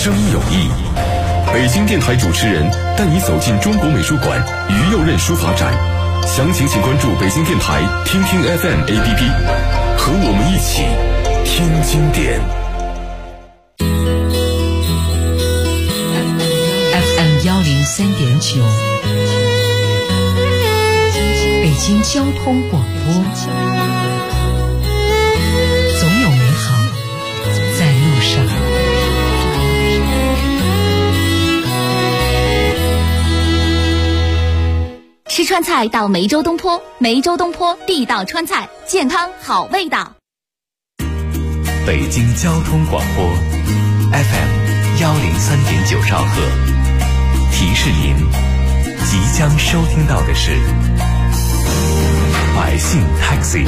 声有意。北京电台主持人带你走进中国美术馆于右任书法展，详情请关注北京电台听听 FM APP， 和我们一起听经典。 FM 103.9，北京交通广播，总有美好在路上。 吃川菜到梅州东坡，梅州东坡地道川菜，健康好味道。 北京交通广播 FM 103.9兆赫，提示您即将收听到的是百姓 Taxi。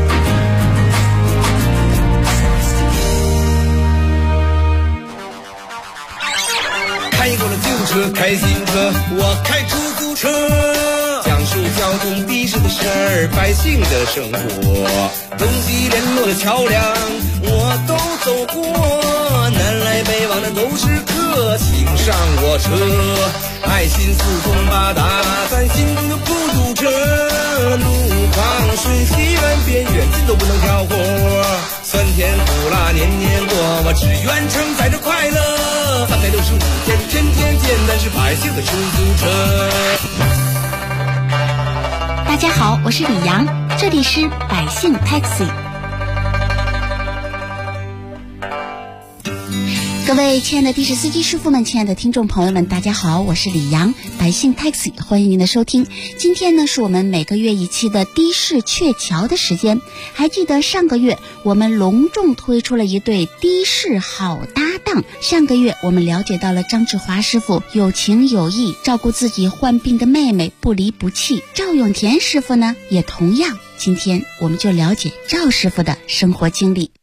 开过了旧车，开新车，我开出租车，讲述交通的士的事儿，百姓的生活，东西联络的桥梁我都走过，南来北往的都是客，请上我车，爱心四通八达，咱心中的孤独车，路况瞬息万变，远近都不能挑活，酸甜苦辣年年过，我只愿承载着快乐，365天天天见，但是百姓的出租车。 大家好，我是李阳，这里是百姓 Taxi。各位亲爱的的士司机师傅们，亲爱的听众朋友们，大家好，我是李阳，百姓 Taxi， 欢迎您的收听。今天呢是我们每个月一期的的士鹊桥的时间。还记得上个月我们隆重推出了一对的士好搭档，上个月我们了解到了张志华师傅有情有义，照顾自己患病的妹妹不离不弃，赵永田师傅呢也同样，今天我们就了解赵师傅的生活经历。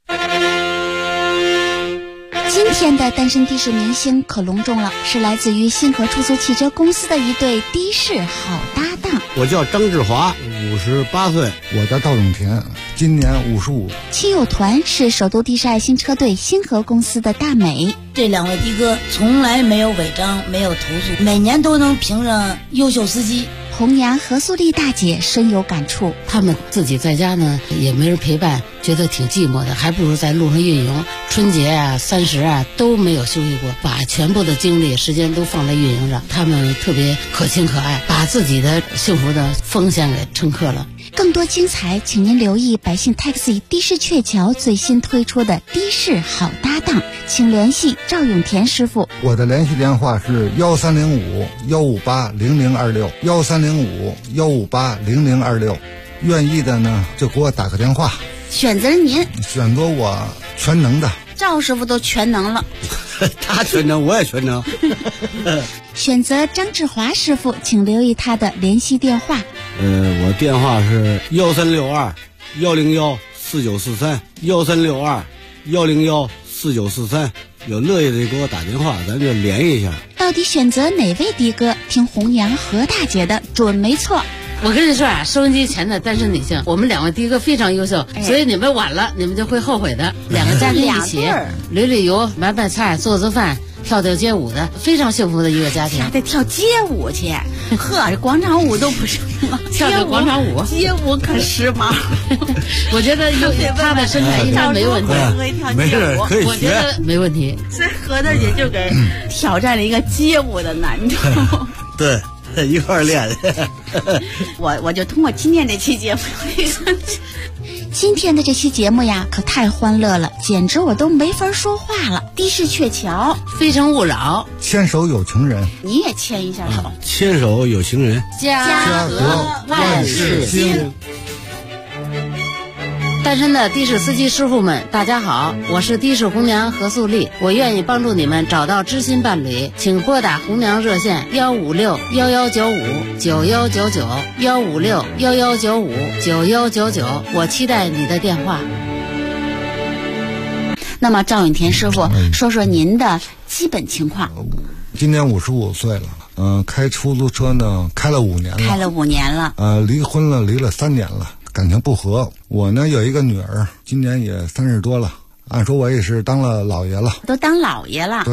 今天的单身的士明星可隆重了，是来自于星河出租汽车公司的一对的士好搭档。 我叫张志华，58岁。 我叫赵永田，今年55。 亲友团是首都的士爱心车队星河公司的大美。 这两位的哥从来没有违章，没有投诉，每年都能评上优秀司机。 红娘何素丽大姐深有感触， 他们自己在家呢也没人陪伴，觉得挺寂寞的，还不如在路上运营。春节啊、30啊都没有休息过，把全部的精力时间都放在运营上。他们特别可亲可爱，把自己的幸福的奉献给乘客了。 更多精彩请您留意百姓 Taxi 的士鹊桥最新推出的的士好搭档，请联系赵永田师傅。 我的联系电话是1305-158-0026，1305-158-0026，愿意的呢就给我打个电话。 选择您， 选择我全能的。 赵师傅都全能了。 他全能，我也全能。 选择张志华师傅，请留意他的联系电话。 我电话是1362-109-4943，1362-109-4943，有乐意的给我打电话，咱就联系一下。 到底选择哪位的哥？听红娘何大姐的准没错。 我跟你说啊，收音机前的单身女性，我们两位的哥非常优秀，所以你们晚了，你们就会后悔的。两个家庭一起旅旅游、买买菜、做做饭、跳跳街舞的，非常幸福的一个家庭。 得跳街舞去，呵，这广场舞都不是吗？ 跳跳广场舞， 街舞可时髦。 我觉得他的身材应该没问题， 没事可以学， 我觉得没问题。 所以何大姐就给挑战了一个街舞的难度。 对。一块儿练。 我就通过今天这期节目， 今天的这期节目呀，可太欢乐了，简直我都没法说话了。的士鹊桥， 非诚勿扰， 牵手有情人， 你也牵一下手。 牵手有情人， 家和万事兴。单身的的士司机师傅们，大家好，我是的士红娘何素丽，我愿意帮助你们找到知心伴侣，请拨打红娘热线156-1195-9199，156-1195-9199，我期待你的电话。 那么赵永田师傅，说说您的基本情况。 今年55岁了，开出租车呢开了5年了，离婚了，离了3年了。感情不和，我呢有一个女儿，今年也30多了，按说我也是当了老爷了。 都当老爷了？ 对。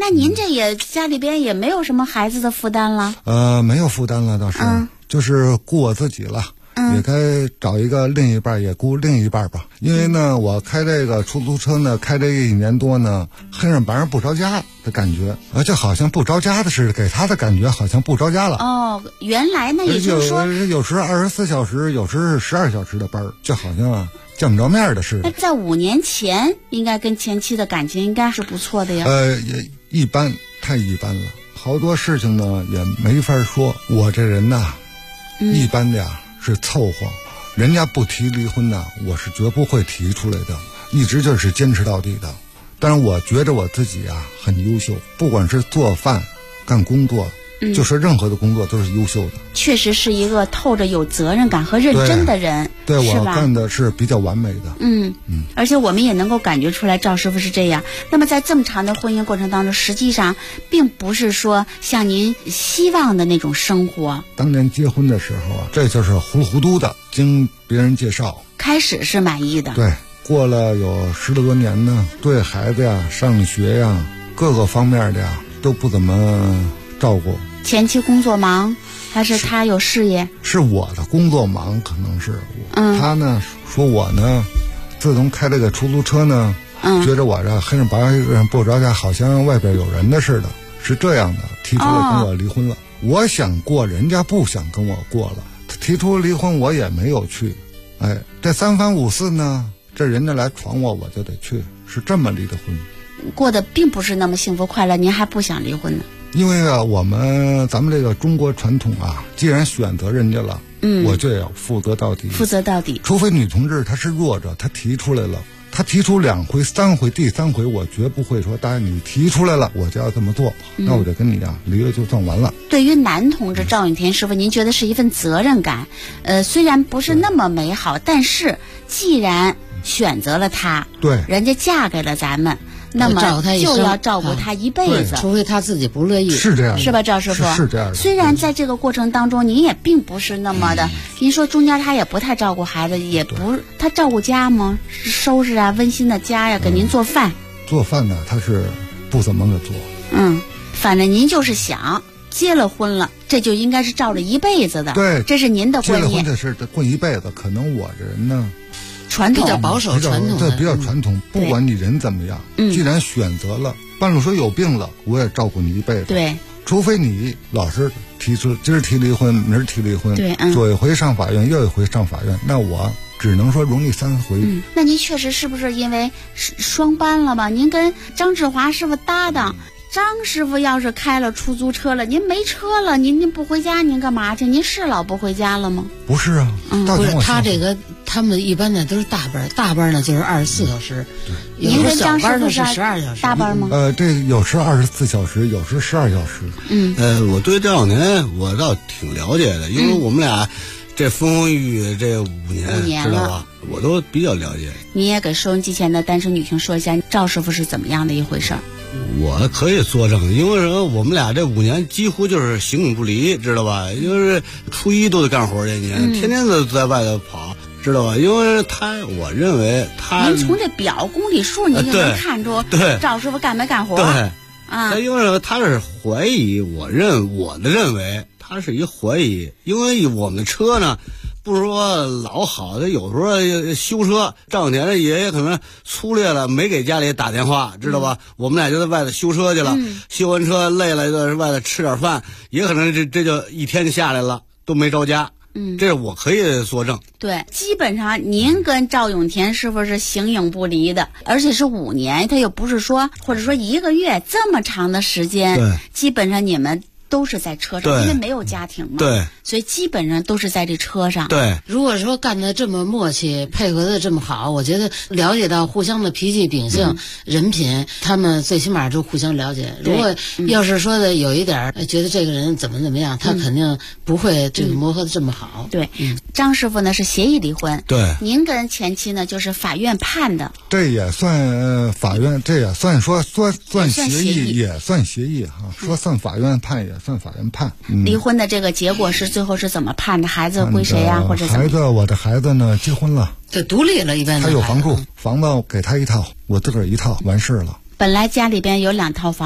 那您这也家里边也没有什么孩子的负担了？ 没有负担了倒是，就是顾我自己了。也该找一个另一半，也顾另一半吧。因为呢，我开这个出租车呢，开这1年多呢，黑上白上不着家的感觉，而且好像不着家的似的，给他的感觉好像不着家了。 哦，原来呢，也就是说， 有时24小时，有时是12小时的班，就好像见不着面的似的。 那在5年前，应该跟前妻的感情应该是不错的呀。 也一般，太一般了。好多事情呢也没法说。我这人呐，一般的呀。是凑合，人家不提离婚呢，我是绝不会提出来的，一直就是坚持到底的。但是我觉得我自己啊很优秀，不管是做饭、干工作，就是任何的工作都是优秀的。 确实是一个透着有责任感和认真的人， 对我干的是比较完美的。 而且我们也能够感觉出来赵师傅是这样。那么在这么长的婚姻过程当中，实际上并不是说像您希望的那种生活。 当年结婚的时候啊，这就是糊里糊涂的，经别人介绍， 开始是满意的。 对，过了有10多年呢，对孩子呀、上学呀、各个方面的呀都不怎么照顾。 前期工作忙，还是他有事业？ 是我的工作忙，可能是他呢说我呢，自从开这个出租车呢，觉得我这黑上白上不着家，好像外边有人的似的，是这样的，提出来跟我离婚了。我想过，人家不想跟我过了，提出离婚我也没有去。这3番5次呢，这人家来闯我就得去，是这么离的婚。 过得并不是那么幸福快乐，您还不想离婚呢？ 因为啊，咱们这个中国传统啊，既然选择人家了，我就要负责到底。 负责到底。 除非女同志她是弱者，她提出来了，她提出2回、3回，第3回我绝不会说，当然你提出来了，我就要这么做，那我就跟你啊离了就算完了。 对于男同志赵永田师傅，您觉得是一份责任感，虽然不是那么美好，但是既然选择了他， 对， 人家嫁给了咱们。那么就要照顾他一辈子， 除非他自己不乐意。 是这样的， 是吧，赵师傅？ 是这样的。 虽然在这个过程当中，您也并不是那么的，您说中间他也不太照顾孩子，也不他照顾家吗？收拾啊，温馨的家呀，给您做饭。 做饭呢，他是不怎么个做。 反正您就是想结了婚了，这就应该是照着一辈子的。 对， 这是您的观念。 结了婚这是混一辈子，可能我这人呢。 传统比较保守，传统对，比较传统。不管你人怎么样，既然选择了，半路说有病了，我也照顾你一辈子。 对， 除非你老是提出今儿提离婚，明儿提离婚， 对， 左一回上法院，右一回上法院，那我只能说容易3回。 那您确实是不是因为双班了吧？您跟张志华师傅搭档。张师傅要是开了出租车了，您没车了，您不回家，您干嘛去？您是老不回家了吗？ 不是啊， 不是他这个，他们一般的都是大班，大班呢就是24小时， 您跟张师傅是12小时， 大班吗？ 这有时24小时，有时12小时。 我对这2年我倒挺了解的，因为我们俩这风风雨雨这5年，知道吧？我都比较了解。 你也给收音机前的单身女性说一下，赵师傅是怎么样的一回事？ 我可以作证，因为什么？我们俩这5年几乎就是形影不离，知道吧？就是初一都得干活去，你天天都在外头跑，知道吧？因为我认为他， 您从这表公里数，您就能看出赵师傅干没干活。 对啊，因为他是怀疑，我的认为他是一怀疑，因为我们的车呢。不是说老好的，有时候修车，赵永田的爷爷可能粗略了，没给家里打电话，知道吧？我们俩就在外头修车去了，修完车累了就在外头吃点饭，也可能这就一天就下来了，都没着家。这是我可以作证。 对，基本上您跟赵永田师傅是形影不离的，而且是5年，他又不是说或者说1个月这么长的时间， 对， 基本上你们都是在车上，因为没有家庭嘛， 对， 所以基本上都是在这车上。 对， 如果说干得这么默契，配合的这么好，我觉得了解到互相的脾气秉性、人品，他们最起码就互相了解。如果要是说的有一点觉得这个人怎么样，他肯定不会这个磨合的这么好。 对，张师傅呢是协议离婚， 对， 您跟前妻呢就是法院判的。 这也算法院，这也算说算协议，也算协议哈。说算法院判也算法院判。 离婚的这个结果是最后是怎么判的？孩子归谁呀？或者我的孩子呢结婚了， 就独立了，一般他有房住，房子给他一套，我自个儿一套，完事了。 本来家里边有2套房，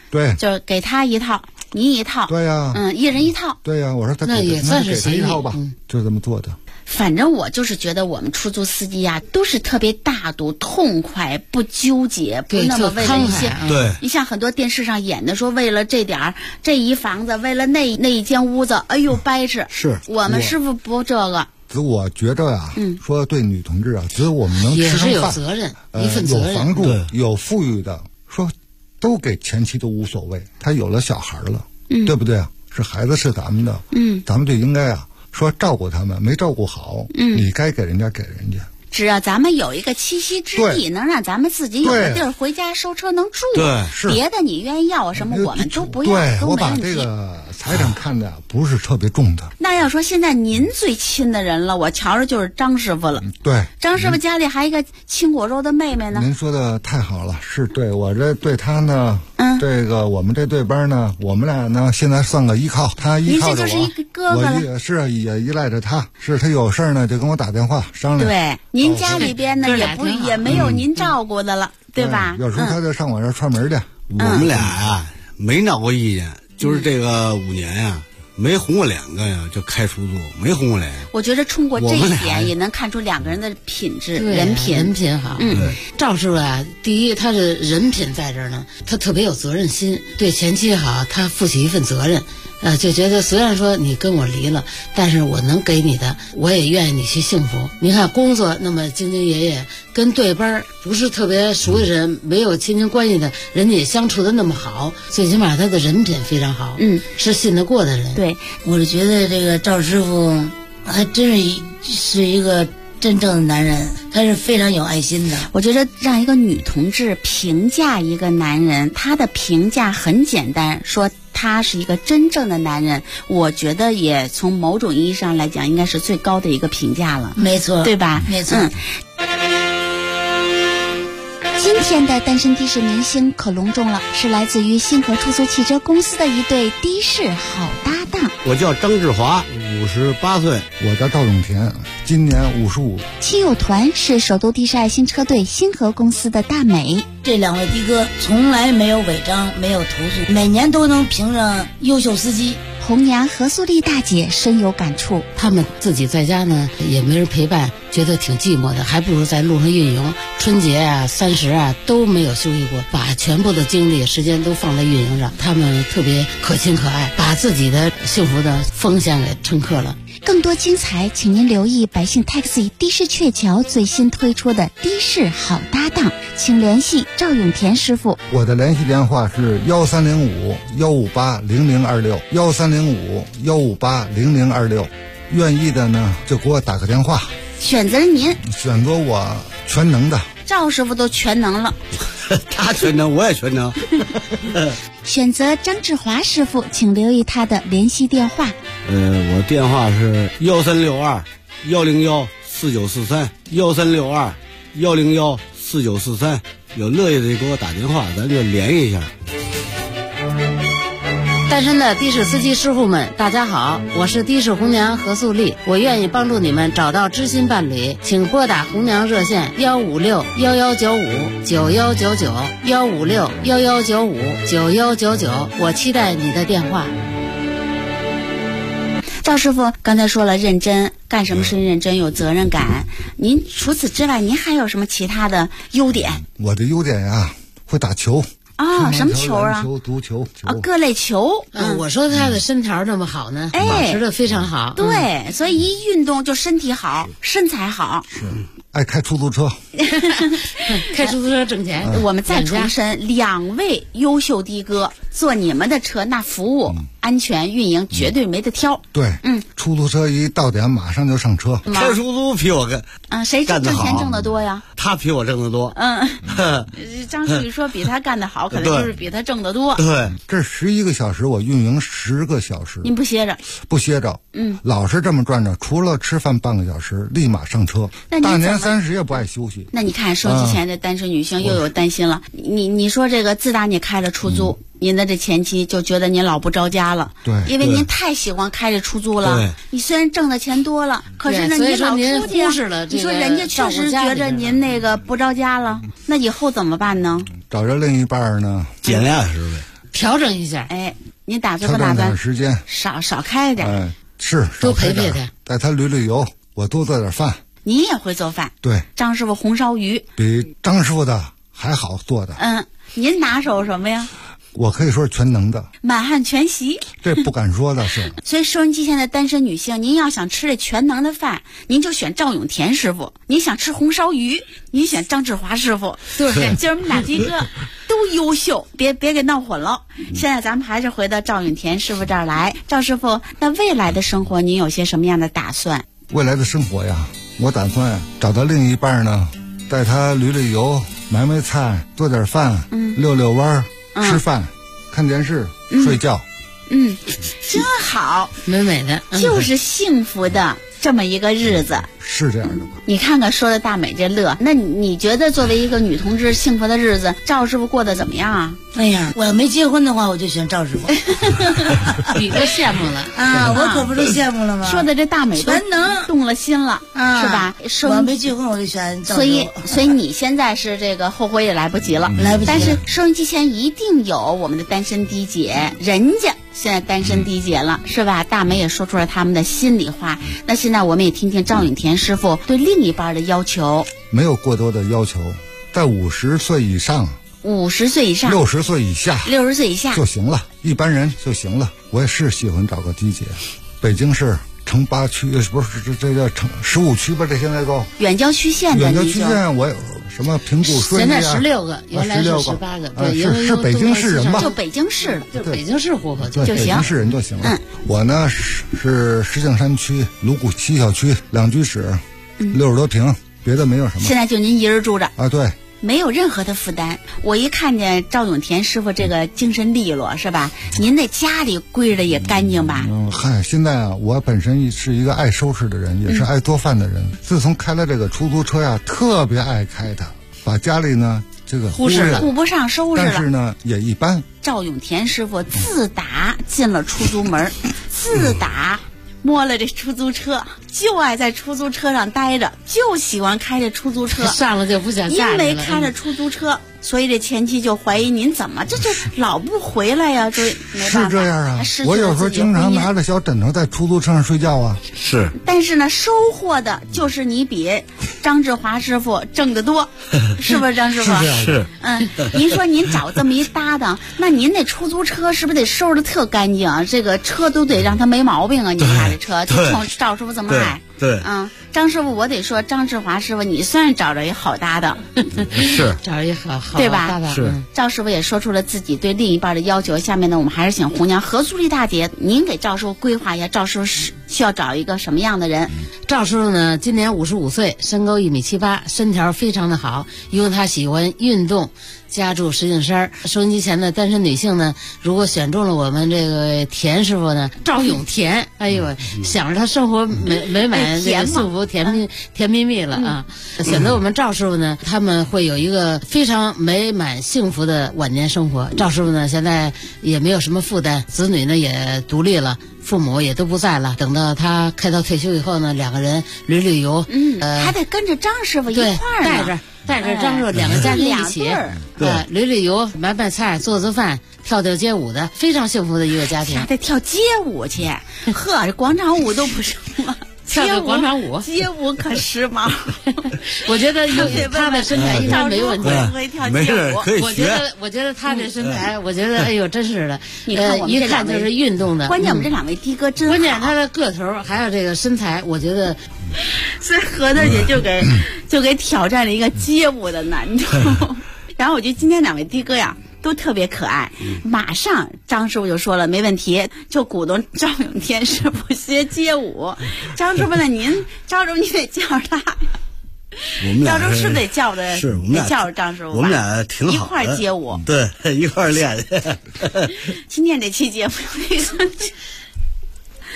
对， 就是给他一套，你一套。 对呀， 一人一套。 对呀，我说他那也算是给他一套吧，就这么做的。 反正我就是觉得我们出租司机呀，都是特别大度、痛快，不纠结，不那么为了一些。 对， 你像很多电视上演的，说为了这点儿这一房子，为了那一间屋子，哎呦掰扯。 是我们师傅不这个。 我觉着呀，说对女同志啊，只有我们能吃上饭， 也是有责任，一份责任。 有房住，有富裕的，说都给前妻都无所谓。他有了小孩了，对不对啊？是孩子是咱们的，咱们就应该啊。说照顾他们没照顾好，你该给人家给人家。 只要咱们有一个栖息之地，能让咱们自己有个地儿回家收车能住， 对， 是别的你愿意要什么我们都不要， 对， 都没问题。 我把这个财产看的不是特别重的。 那要说现在您最亲的人了，我瞧着就是张师傅了。 对， 张师傅家里还一个亲果肉的妹妹呢。 您说的太好了，是对我这对他呢，这个我们这对班呢，我们俩呢现在算个依靠，他依靠着我， 您这就是一个哥哥了。 我也依赖着他，是他有事儿呢就跟我打电话商量。 对，您家里边呢也没有您照顾的了，对吧？ 有时候他就上我这串门去。 我们俩呀没闹过意见，就是这个5年呀。没红过2个呀，就开出租，没红过脸。 我觉得通过这一点也能看出2个人的品质，人品好。 赵师傅啊，第一他是人品在这儿呢，他特别有责任心，对前妻好，他负起一份责任。就觉得虽然说你跟我离了，但是我能给你的，我也愿意你去幸福。你看工作那么兢兢业业，跟对班不是特别熟的人，没有亲情关系的人家也相处的那么好，最起码他的人品非常好，是信得过的人。 对，我是觉得这个赵师傅还真是一个真正的男人，他是非常有爱心的。 我觉得让一个女同志评价一个男人，他的评价很简单，说他是一个真正的男人，我觉得也从某种意义上来讲，应该是最高的一个评价了。 没错， 对吧？ 没错。 今天的单身的士明星可隆重了，是来自于信和出租汽车公司的一对的士好搭档。 我叫张志华，58岁； 我叫赵永田，今年55。 亲友团是首都的士爱心车队信和公司的大美。 这2位的哥从来没有违章，没有投诉，每年都能评上优秀司机。 红娘何素丽大姐深有感触， 他们自己在家呢也没人陪伴，觉得挺寂寞的，还不如在路上运营。春节啊、30啊都没有休息过，把全部的精力、时间都放在运营上。他们特别可亲可爱，把自己的幸福的奉献给乘客了。 更多精彩，请您留意百姓 Taxi 的士鹊桥最新推出的的士好搭档，请联系赵永田师傅。 我的联系电话是1305-158-0026，1305-158-0026。愿意的呢就给我打个电话。 选择您， 选择我全能的。 赵师傅都全能了。 他全能，我也全能。 选择张志华师傅，请留意他的联系电话。 我电话是1362-101-4943，1362-101-4943。有乐意的就给我打电话，咱就联系一下。 单身的的士司机师傅们，大家好，我是的士红娘何素丽，我愿意帮助你们找到知心伴侣，请拨打红娘热线156-1195-9199，156-1195-9199，我期待你的电话。 赵师傅刚才说了认真，干什么事认真，有责任感。您除此之外，您还有什么其他的优点？ 我的优点呀，会打球。 什么球啊？ 球、足球、 各类球。 我说他的身条那么好呢，保持的非常好。 对，所以一运动就身体好，身材好。 是。爱开出租车， 开出租车挣钱。 我们再重申，2位优秀的哥坐你们的车，那服务、安全、运营绝对没得挑。 对，出租车一到点马上就上车。 开出租比我谁挣钱挣得多呀？ 他比我挣得多。 张世宇说比他干得好，可能就是比他挣得多。 对，这11个小时我运营10个小时， 您不歇着？ 不歇着，老是这么转着，除了吃饭半个小时，立马上车。大年30也不爱休息。 那你看收机前的单身女性又有担心了。你说这个自打你开了出租，您的这前妻就觉得您老不着家了。 对， 因为您太喜欢开着出租了。你虽然挣的钱多了，可是呢你老出去，你说人家确实觉着您那个不着家了，那以后怎么办呢？ 找着另一半呢， 减量是呗。 调整一下。 哎，你打算不打算时间少开点？ 是多陪陪他， 带他旅游，我多做点饭。 你也会做饭？ 对， 张师傅红烧鱼比张师傅的还好做的。 您拿手什么呀？ 我可以说是全能的， 满汉全席。 这不敢说的是。 所以收音机前的单身女性，您要想吃这全能的饭，您就选赵永田师傅；你想吃红烧鱼，您选张志华师傅。对，今儿我们俩这个都优秀，别给闹混了。现在咱们还是回到赵永田师傅这儿来。赵师傅，那未来的生活您有些什么样的打算？ 未来的生活呀，我打算找到另一半呢，带他旅游，买菜，做点饭，遛弯，吃饭，看电视，睡觉。 真好， 美美的， 就是幸福的这么一个日子。 是这样的吧？ 你看看说的大美这乐，那你觉得作为一个女同志，幸福的日子，赵师傅过得怎么样啊？ 哎呀，我要没结婚的话，我就选赵师傅。 你都羡慕了啊！我可不是羡慕了吗？ 说的这大美全能动了心了，是吧？ 我没结婚，我就选赵师傅。所以你现在是这个后悔也来不及了， 来不及。 但是收音机前一定有我们的单身滴姐，人家现在单身滴姐了，是吧？大美也说出了他们的心里话。那现在我们也听听赵永田师傅对另一半的要求。 没有过多的要求，在50岁以上。 50岁以上 ，60岁以下 ，60岁以下就行了，一般人就行了。我也是喜欢找个滴姐，北京市城8区，不是这叫城15区吧？这现在都远郊区县的。 远郊区县我有什么平谷顺利现在16个，原来是18个，对， 是北京市人吧？ 就北京市的，就北京市户口就行， 北京市人就行了。我呢是石景山区鲁谷西小区2居室，60多平，别的没有什么。 现在就您一人住着啊？对。 没有任何的负担。我一看见赵永田师傅这个精神利落，是吧？您那家里归着也干净吧？ 现在啊，我本身是一个爱收拾的人，也是爱做饭的人。自从开了这个出租车呀，特别爱开它，把家里呢这个忽视了，顾不上收拾了。 但是呢，也一般。 赵永田师傅自打进了出租门，自打摸了这出租车，就爱在出租车上待着，就喜欢开着出租车， 上了就不想下因为开着出租车，所以这前妻就怀疑您怎么这就老不回来呀？这没办法， 是这样啊。我有时候经常拿着小枕头在出租车上睡觉啊。 是。 但是呢，收获的就是你比张志华师傅挣得多，是不是张师傅？ 是。 您说您找这么一搭档，那您那出租车是不是得收拾得特干净啊？这个车都得让他没毛病啊！你开的车就冲赵师傅这么爱。 对， 张师傅，我得说，张志华师傅，你算是找着一好搭档， 是找一好对吧？ 搭档。 是。 赵师傅也说出了自己对另一半的要求。下面呢，我们还是请红娘何素丽大姐，您给赵师傅规划一下，赵师傅需要找一个什么样的人？ 赵师傅呢，今年55岁，身高1.78米，身条非常的好，因为他喜欢运动。家住石景山，收音机前的单身女性呢，如果选中了我们这个田师傅呢，赵永田，哎呦，想着他生活美满，这个幸福甜蜜蜜了啊！选择我们赵师傅呢，他们会有一个非常美满幸福的晚年生活。赵师傅呢，现在也没有什么负担，子女呢也独立了，父母也都不在了。等到他开刀退休以后呢，两个人旅游， 还得跟着张师傅一块儿呢。 带着张师傅两个家庭一起，旅游，买菜，做饭，跳街舞的，非常幸福的一个家庭。 还得跳街舞去，呵，这广场舞都不是吗？ 跳广场舞， 街舞可时髦。 我觉得他的身材应该没问题。 没事，可以学。我觉得他这身材，我觉得哎呦，真是的。 你看我们一看就是运动的。 关键我们这两位的哥真好。 关键他的个头还有这个身材，我觉得。 所以何大姐就给挑战了一个街舞的难度。然后我觉得今天两位的哥呀都特别可爱。马上张师傅就说了没问题，就鼓动赵永田师傅学街舞。张师傅呢，赵师傅你得叫他。 我们俩赵师傅得叫的， 是我们俩叫着张师傅， 我们俩挺好的， 一块街舞， 对，一块练。 今天这期节目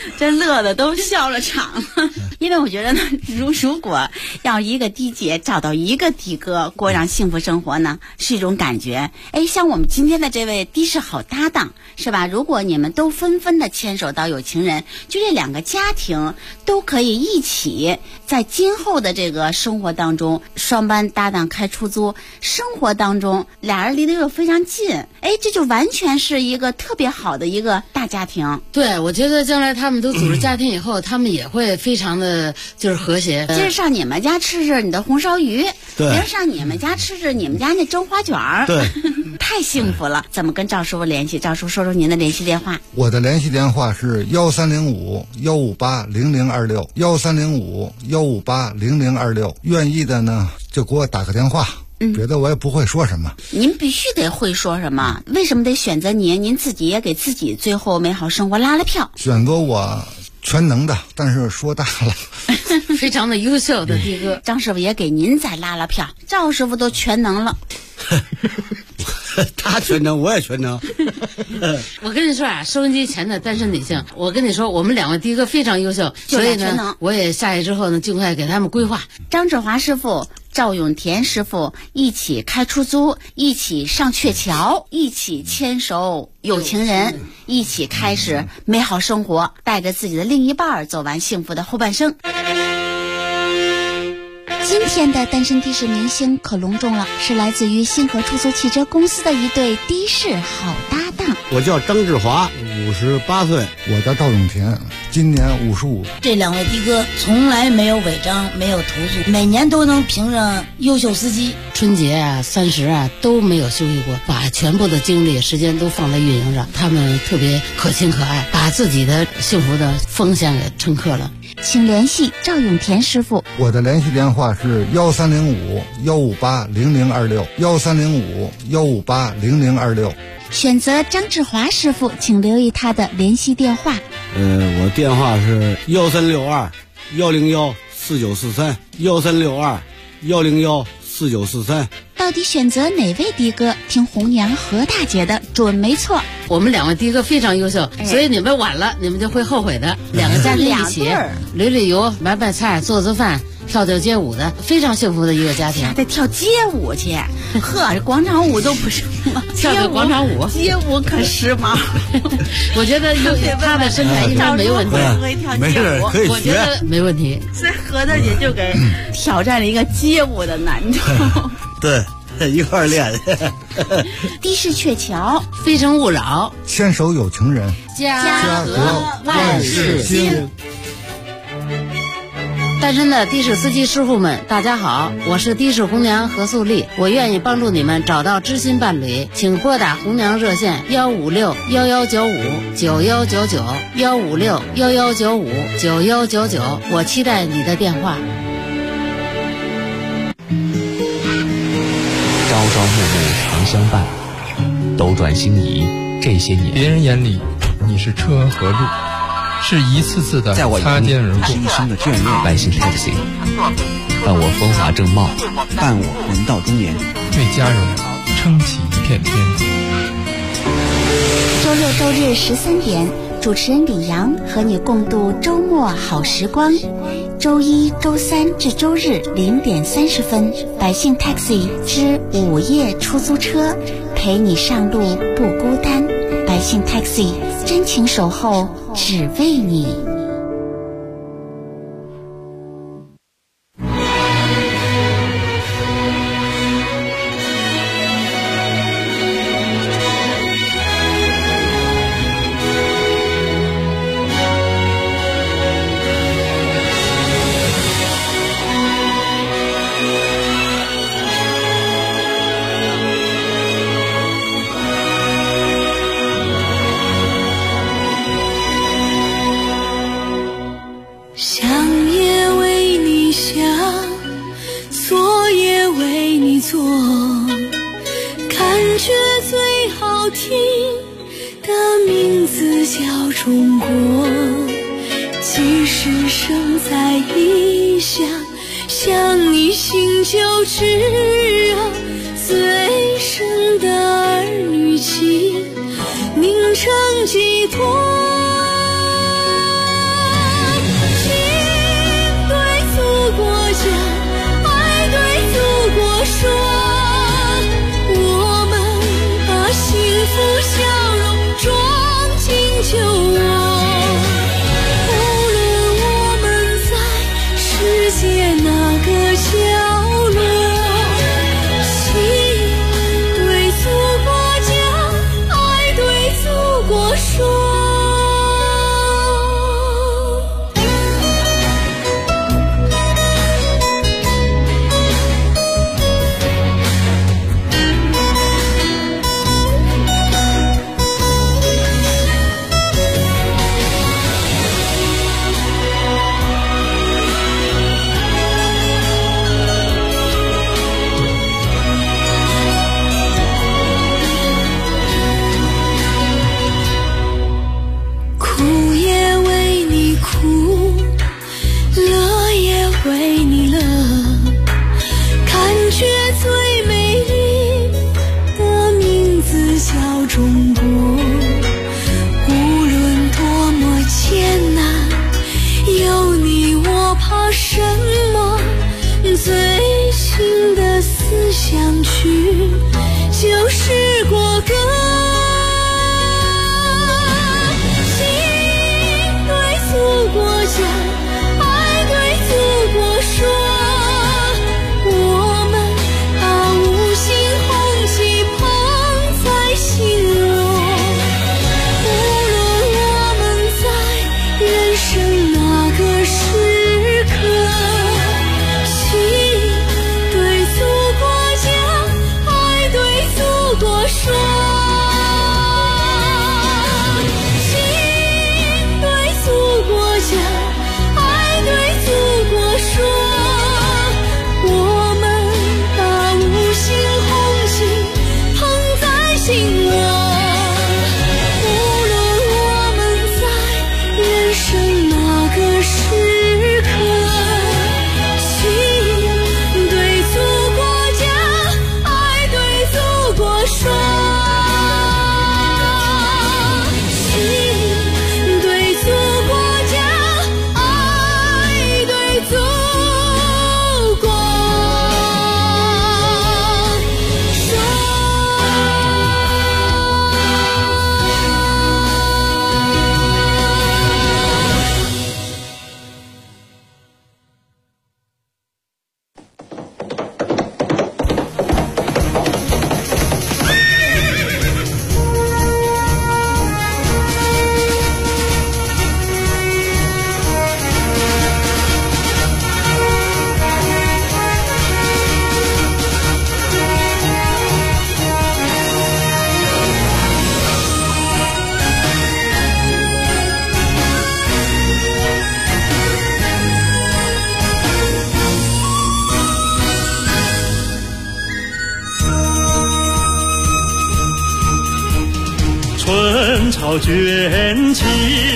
这乐的都笑了场。因为我觉得呢，如果要一个的姐找到一个的哥，过上幸福生活呢，是一种感觉。哎，像我们今天的这位的士好搭档，是吧？如果你们都纷纷的牵手到有情人，就这两个家庭都可以一起在今后的这个生活当中，双班搭档开出租，生活当中俩人离得又非常近，哎，这就完全是一个特别好的一个大家庭。 对，我觉得将来他们都组织家庭以后，他们也会非常的就是和谐。 今儿上你们家吃吃你的红烧鱼， 对， 明儿上你们家吃吃你们家那蒸花卷儿， 对， 太幸福了。怎么跟赵师傅联系？赵师傅说说您的联系电话。 我的联系电话是1305-158-0026，1305-158-0026。愿意的呢就给我打个电话。别的我也不会说什么。 您必须得会说什么？为什么得选择您？您自己也给自己最后美好生活拉了票。 选择我全能的，但是说大了， 非常的优秀的的哥。 张师傅也给您再拉了票，赵师傅都全能了。 他全能，我也全能。 我跟你说啊，收音机前的单身女性，我跟你说，我们两位的哥非常优秀，所以呢，我也下去之后呢，尽快给他们规划。 张志华师傅、赵永田师傅一起开出租，一起上鹊桥，一起牵手有情人，一起开始美好生活，带着自己的另一半走完幸福的后半生。今天的单身的士明星可隆重了，是来自于星河出租汽车公司的一对的士好搭档。 我叫张志华，58岁； 我叫赵永田，今年55。 这两位的哥从来没有违章，没有投诉，每年都能评上优秀司机。 春节啊、30啊都没有休息过，把全部的精力、时间都放在运营上。他们特别可亲可爱，把自己的幸福的奉献给乘客了。 请联系赵永田师傅。 我的联系电话是1305-158-0026，1305-158-0026。 选择张志华师傅，请留意他的联系电话。 我电话是1362-101-4943，1362-101-4943。 到底选择哪位的哥？听红娘何大姐的准没错。 我们两位的哥非常优秀，所以你们晚了，你们就会后悔的。两个家庭一起旅旅游、买买菜、做做饭、跳跳街舞的，非常幸福的一个家庭。 还得跳街舞去，呵，这广场舞都不是吗？ 跳个广场舞， 街舞可时髦。 我觉得他的身材应该没问题， 没事可以学， 我觉得没问题。 所以何大姐就给挑战了一个街舞的难度。 对，一块练。 的士鹊桥， 非诚勿扰， 牵手有情人， 家和万事兴。 单身的的士司机师傅们，大家好，我是的士红娘何素丽，我愿意帮助你们找到知心伴侣，请拨打红娘热线156-1195-9199，156-1195-9199，我期待你的电话。 朝朝暮暮常相伴，斗转星移这些年， 别人眼里你是车和路，是一次次的擦肩而过， 深深的眷恋。 百姓 taxi， 伴我风华正茂， 伴我人到中年， 为家人撑起一片天。 周六周日13点，主持人李阳和你共度周末好时光。周一、周三至周日0点30分，百姓 taxi 之午夜出租车，陪你上路不孤单。百姓 taxi 真情守候，只为你。 人潮卷起，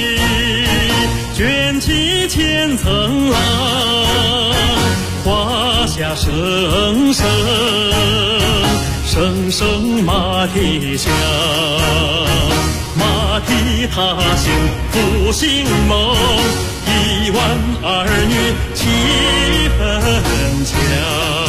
卷起千层浪，华夏声声，声声马蹄响，马蹄踏行复兴梦，1万儿女气氛强。